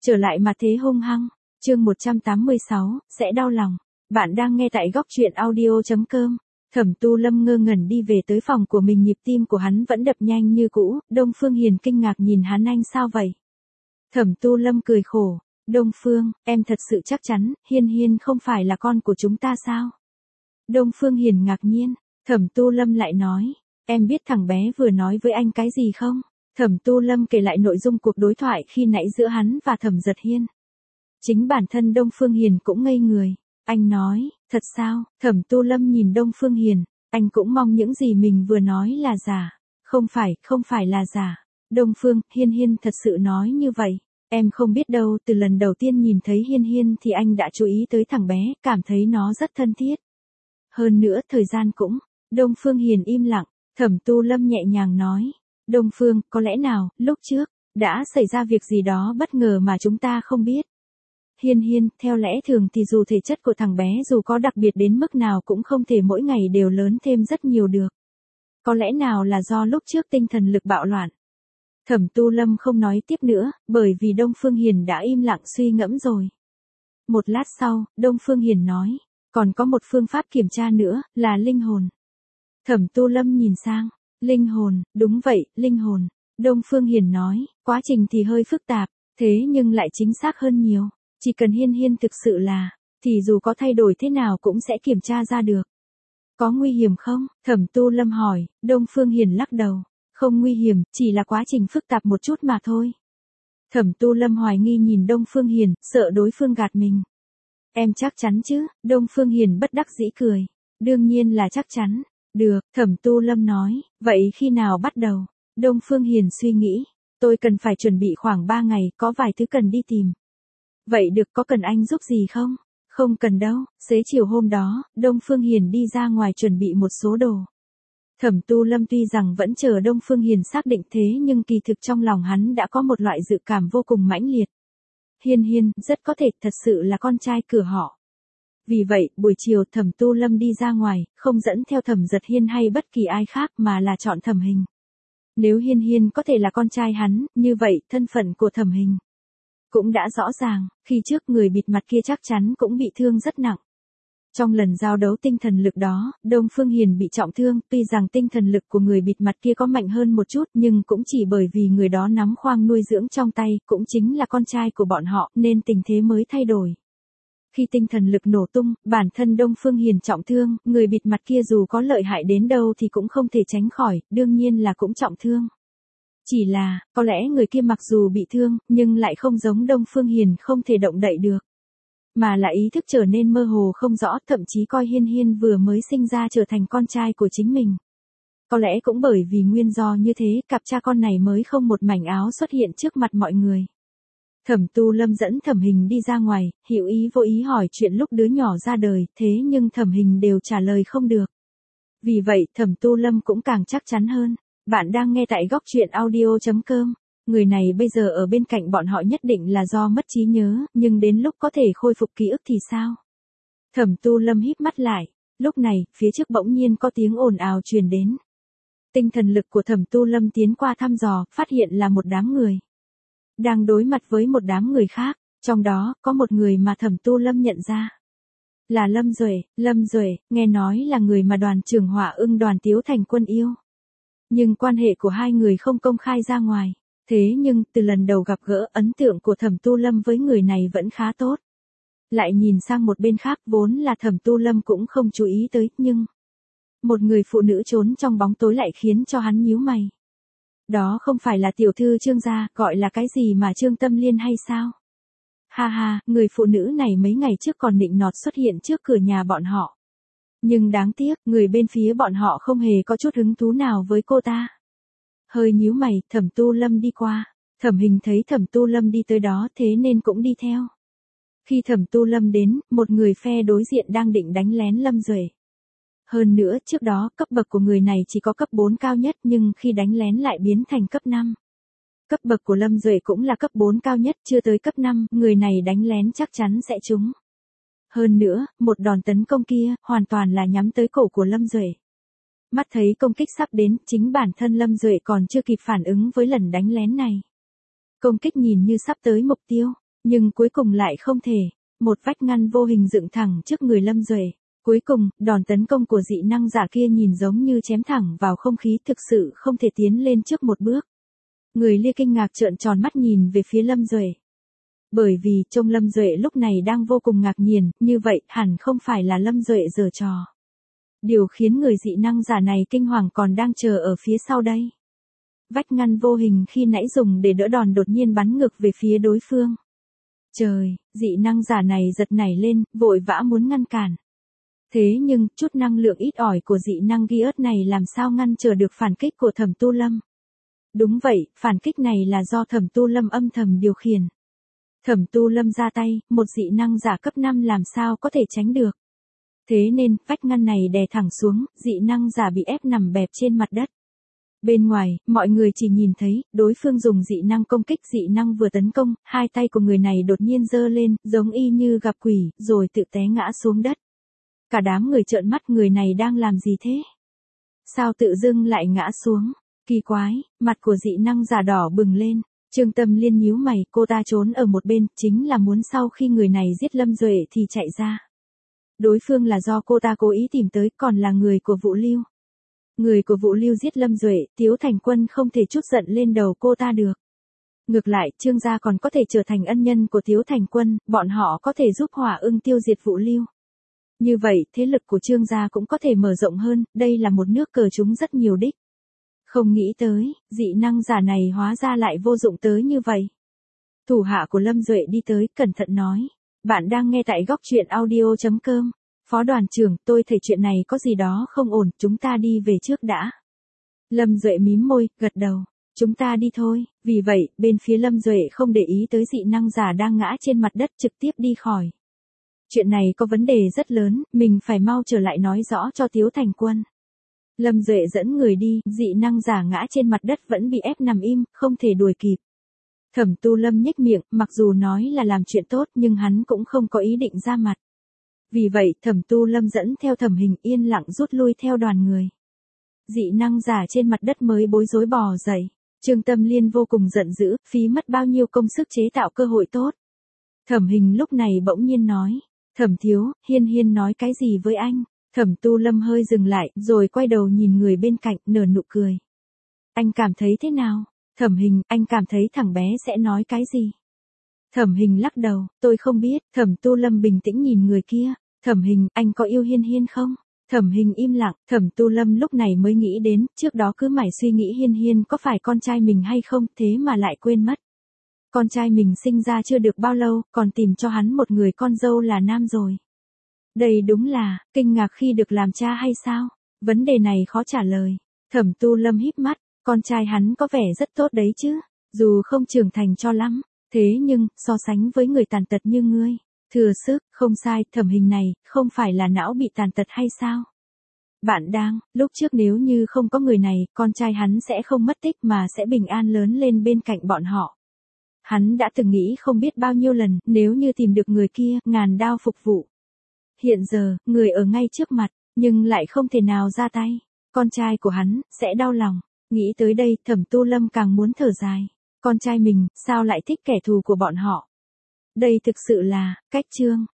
Trở lại mà thế hung hăng. Chương 186, sẽ đau lòng. Bạn đang nghe tại góc truyện audio.com. Thẩm Tu Lâm ngơ ngẩn đi về tới phòng của mình, nhịp tim của hắn vẫn đập nhanh như cũ. Đông Phương Hiền kinh ngạc nhìn hắn, anh sao vậy? Thẩm Tu Lâm cười khổ. Đông Phương, em thật sự chắc chắn, Hiên Hiên không phải là con của chúng ta sao? Đông Phương Hiền ngạc nhiên. Thẩm Tu Lâm lại nói, em biết thằng bé vừa nói với anh cái gì không? Thẩm Tu Lâm kể lại nội dung cuộc đối thoại khi nãy giữa hắn và Thẩm Giật Hiên. Chính bản thân Đông Phương Hiền cũng ngây người. Anh nói, thật sao? Thẩm Tu Lâm nhìn Đông Phương Hiền, anh cũng mong những gì mình vừa nói là giả. Không phải là giả. Đông Phương, Hiên Hiên thật sự nói như vậy. Em không biết đâu, từ lần đầu tiên nhìn thấy Hiên Hiên thì anh đã chú ý tới thằng bé, cảm thấy nó rất thân thiết. Hơn nữa thời gian cũng. Đông Phương Hiền im lặng, Thẩm Tu Lâm nhẹ nhàng nói. Đông Phương, có lẽ nào, lúc trước, đã xảy ra việc gì đó bất ngờ mà chúng ta không biết. Hiên Hiên, theo lẽ thường thì dù thể chất của thằng bé dù có đặc biệt đến mức nào cũng không thể mỗi ngày đều lớn thêm rất nhiều được. Có lẽ nào là do lúc trước tinh thần lực bạo loạn. Thẩm Tu Lâm không nói tiếp nữa, bởi vì Đông Phương Hiền đã im lặng suy ngẫm rồi. Một lát sau, Đông Phương Hiền nói, còn có một phương pháp kiểm tra nữa, là linh hồn. Thẩm Tu Lâm nhìn sang, linh hồn, đúng vậy, linh hồn. Đông Phương Hiền nói, quá trình thì hơi phức tạp, thế nhưng lại chính xác hơn nhiều. Chỉ cần Hiên Hiên thực sự là, thì dù có thay đổi thế nào cũng sẽ kiểm tra ra được. Có nguy hiểm không? Thẩm Tu Lâm hỏi. Đông Phương Hiền lắc đầu. Không nguy hiểm, chỉ là quá trình phức tạp một chút mà thôi. Thẩm Tu Lâm hoài nghi nhìn Đông Phương Hiền, sợ đối phương gạt mình. Em chắc chắn chứ? Đông Phương Hiền bất đắc dĩ cười. Đương nhiên là chắc chắn. Được, Thẩm Tu Lâm nói. Vậy khi nào bắt đầu? Đông Phương Hiền suy nghĩ. Tôi cần phải chuẩn bị khoảng 3 ngày, có vài thứ cần đi tìm. Vậy được, có cần anh giúp gì không? Không cần đâu. Xế chiều hôm đó, Đông Phương Hiền đi ra ngoài chuẩn bị một số đồ. Thẩm Tu Lâm tuy rằng vẫn chờ Đông Phương Hiền xác định thế nhưng kỳ thực trong lòng hắn đã có một loại dự cảm vô cùng mãnh liệt. Hiên Hiên, rất có thể thật sự là con trai cửa họ. Vì vậy, buổi chiều Thẩm Tu Lâm đi ra ngoài, không dẫn theo Thẩm Giật Hiên hay bất kỳ ai khác mà là chọn Thẩm Hình. Nếu Hiên Hiên có thể là con trai hắn, như vậy thân phận của Thẩm Hình cũng đã rõ ràng, khi trước người bịt mặt kia chắc chắn cũng bị thương rất nặng. Trong lần giao đấu tinh thần lực đó, Đông Phương Hiền bị trọng thương, tuy rằng tinh thần lực của người bịt mặt kia có mạnh hơn một chút nhưng cũng chỉ bởi vì người đó nắm khoang nuôi dưỡng trong tay, cũng chính là con trai của bọn họ, nên tình thế mới thay đổi. Khi tinh thần lực nổ tung, bản thân Đông Phương Hiền trọng thương, người bịt mặt kia dù có lợi hại đến đâu thì cũng không thể tránh khỏi, đương nhiên là cũng trọng thương. Chỉ là, có lẽ người kia mặc dù bị thương, nhưng lại không giống Đông Phương Hiền không thể động đậy được. Mà là ý thức trở nên mơ hồ không rõ, thậm chí coi Hiên Hiên vừa mới sinh ra trở thành con trai của chính mình. Có lẽ cũng bởi vì nguyên do như thế, cặp cha con này mới không một mảnh áo xuất hiện trước mặt mọi người. Thẩm Tu Lâm dẫn Thẩm Hình đi ra ngoài, hữu ý vô ý hỏi chuyện lúc đứa nhỏ ra đời, thế nhưng Thẩm Hình đều trả lời không được. Vì vậy, Thẩm Tu Lâm cũng càng chắc chắn hơn. Bạn đang nghe tại góc truyện audio.com. Người này bây giờ ở bên cạnh bọn họ nhất định là do mất trí nhớ, nhưng đến lúc có thể khôi phục ký ức thì sao? Thẩm Tu Lâm híp mắt lại. Lúc này, phía trước bỗng nhiên có tiếng ồn ào truyền đến. Tinh thần lực của Thẩm Tu Lâm tiến qua thăm dò, phát hiện là một đám người đang đối mặt với một đám người khác, trong đó có một người mà Thẩm Tu Lâm nhận ra. Là Lâm Duệ, nghe nói là người mà đoàn trưởng Hỏa Ưng Đoàn Tiếu Thành Quân yêu. Nhưng quan hệ của hai người không công khai ra ngoài. Thế nhưng, từ lần đầu gặp gỡ, ấn tượng của Thẩm Tu Lâm với người này vẫn khá tốt. Lại nhìn sang một bên khác, vốn là Thẩm Tu Lâm cũng không chú ý tới, nhưng một người phụ nữ trốn trong bóng tối lại khiến cho hắn nhíu mày. Đó không phải là tiểu thư Trương gia, gọi là cái gì mà Trương Tâm Liên hay sao? Ha ha, người phụ nữ này mấy ngày trước còn nịnh nọt xuất hiện trước cửa nhà bọn họ. Nhưng đáng tiếc, người bên phía bọn họ không hề có chút hứng thú nào với cô ta. Hơi nhíu mày, Thẩm Tu Lâm đi qua. Thẩm Hình thấy Thẩm Tu Lâm đi tới đó thế nên cũng đi theo. Khi Thẩm Tu Lâm đến, một người phe đối diện đang định đánh lén Lâm Duệ. Hơn nữa, trước đó, cấp bậc của người này chỉ có cấp 4 cao nhất nhưng khi đánh lén lại biến thành cấp 5. Cấp bậc của Lâm Duệ cũng là cấp 4 cao nhất, chưa tới cấp 5, người này đánh lén chắc chắn sẽ trúng. Hơn nữa, một đòn tấn công kia, hoàn toàn là nhắm tới cổ của Lâm Duệ. Mắt thấy công kích sắp đến, chính bản thân Lâm Duệ còn chưa kịp phản ứng với lần đánh lén này. Công kích nhìn như sắp tới mục tiêu, Nhưng cuối cùng lại không thể. Một vách ngăn vô hình dựng thẳng trước người Lâm Duệ. Cuối cùng, đòn tấn công của dị năng giả kia nhìn giống như chém thẳng vào không khí, thực sự không thể tiến lên trước một bước. Người Lia kinh ngạc trợn tròn mắt nhìn về phía Lâm Duệ. Bởi vì trông Lâm Duệ lúc này đang vô cùng ngạc nhiên, như vậy hẳn không phải là Lâm Duệ giở trò. Điều khiến người dị năng giả này kinh hoàng còn đang chờ ở phía sau đây. Vách ngăn vô hình khi nãy dùng để đỡ đòn đột nhiên bắn ngược về phía đối phương. Trời, dị năng giả này giật nảy lên, vội vã muốn ngăn cản. Thế nhưng, chút năng lượng ít ỏi của dị năng ghi ớt này làm sao ngăn trở được phản kích của Thẩm Tu Lâm. Đúng vậy, phản kích này là do Thẩm Tu Lâm âm thầm điều khiển. Thẩm Tu Lâm ra tay, một dị năng giả cấp 5 làm sao có thể tránh được. Thế nên, vách ngăn này đè thẳng xuống, dị năng giả bị ép nằm bẹp trên mặt đất. Bên ngoài, mọi người chỉ nhìn thấy, đối phương dùng dị năng công kích, dị năng vừa tấn công, hai tay của người này đột nhiên giơ lên, giống y như gặp quỷ, rồi tự té ngã xuống đất. Cả đám người trợn mắt, người này đang làm gì thế? Sao tự dưng lại ngã xuống? Kỳ quái, mặt của dị năng giả đỏ bừng lên. Trương Tâm Liên nhíu mày, cô ta trốn ở một bên, chính là muốn sau khi người này giết Lâm Duệ thì chạy ra. Đối phương là do cô ta cố ý tìm tới, còn là người của Vũ Lưu. Người của Vũ Lưu giết Lâm Duệ, Tiếu Thành Quân không thể trút giận lên đầu cô ta được. Ngược lại, Trương gia còn có thể trở thành ân nhân của Tiếu Thành Quân, bọn họ có thể giúp Hỏa Ưng tiêu diệt Vũ Lưu. Như vậy, thế lực của Trương gia cũng có thể mở rộng hơn, đây là một nước cờ trúng rất nhiều đích. Không nghĩ tới, dị năng giả này hóa ra lại vô dụng tới như vậy. Thủ hạ của Lâm Duệ đi tới, cẩn thận nói. Bạn đang nghe tại góc truyện audio.com. Phó đoàn trưởng, tôi thấy chuyện này có gì đó không ổn, chúng ta đi về trước đã. Lâm Duệ mím môi, gật đầu. Chúng ta đi thôi, vì vậy, bên phía Lâm Duệ không để ý tới dị năng giả đang ngã trên mặt đất, trực tiếp đi khỏi. Chuyện này có vấn đề rất lớn, mình phải mau trở lại nói rõ cho Tiếu Thành Quân. Lâm Duệ dẫn người đi, dị năng giả ngã trên mặt đất vẫn bị ép nằm im, không thể đuổi kịp. Thẩm Tu Lâm nhếch miệng, mặc dù nói là làm chuyện tốt nhưng hắn cũng không có ý định ra mặt. Vì vậy, Thẩm Tu Lâm dẫn theo Thẩm Hình yên lặng rút lui theo đoàn người. Dị năng giả trên mặt đất mới bối rối bò dậy. Trương Tâm Liên vô cùng giận dữ, phí mất bao nhiêu công sức chế tạo cơ hội tốt. Thẩm Hình lúc này bỗng nhiên nói, Thẩm thiếu, Hiên Hiên nói cái gì với anh? Thẩm Tu Lâm hơi dừng lại, rồi quay đầu nhìn người bên cạnh, nở nụ cười. Anh cảm thấy thế nào? Thẩm Hình, anh cảm thấy thằng bé sẽ nói cái gì? Thẩm Hình lắc đầu, tôi không biết. Thẩm Tu Lâm bình tĩnh nhìn người kia. Thẩm Hình, anh có yêu Hiên Hiên không? Thẩm Hình im lặng, Thẩm Tu Lâm lúc này mới nghĩ đến, trước đó cứ mải suy nghĩ Hiên Hiên có phải con trai mình hay không, thế mà lại quên mất. Con trai mình sinh ra chưa được bao lâu, còn tìm cho hắn một người con dâu là nam rồi. Đây đúng là, kinh ngạc khi được làm cha hay sao? Vấn đề này khó trả lời. Thẩm Tu Lâm híp mắt, con trai hắn có vẻ rất tốt đấy chứ, dù không trưởng thành cho lắm, thế nhưng, so sánh với người tàn tật như ngươi, thừa sức, không sai, Thẩm Hình này, không phải là não bị tàn tật hay sao? Bạn đang, lúc trước nếu như không có người này, con trai hắn sẽ không mất tích mà sẽ bình an lớn lên bên cạnh bọn họ. Hắn đã từng nghĩ không biết bao nhiêu lần, nếu như tìm được người kia, ngàn đao phục vụ. Hiện giờ, người ở ngay trước mặt, nhưng lại không thể nào ra tay. Con trai của hắn, sẽ đau lòng. Nghĩ tới đây, Thẩm Tu Lâm càng muốn thở dài. Con trai mình, sao lại thích kẻ thù của bọn họ? Đây thực sự là, cách chương.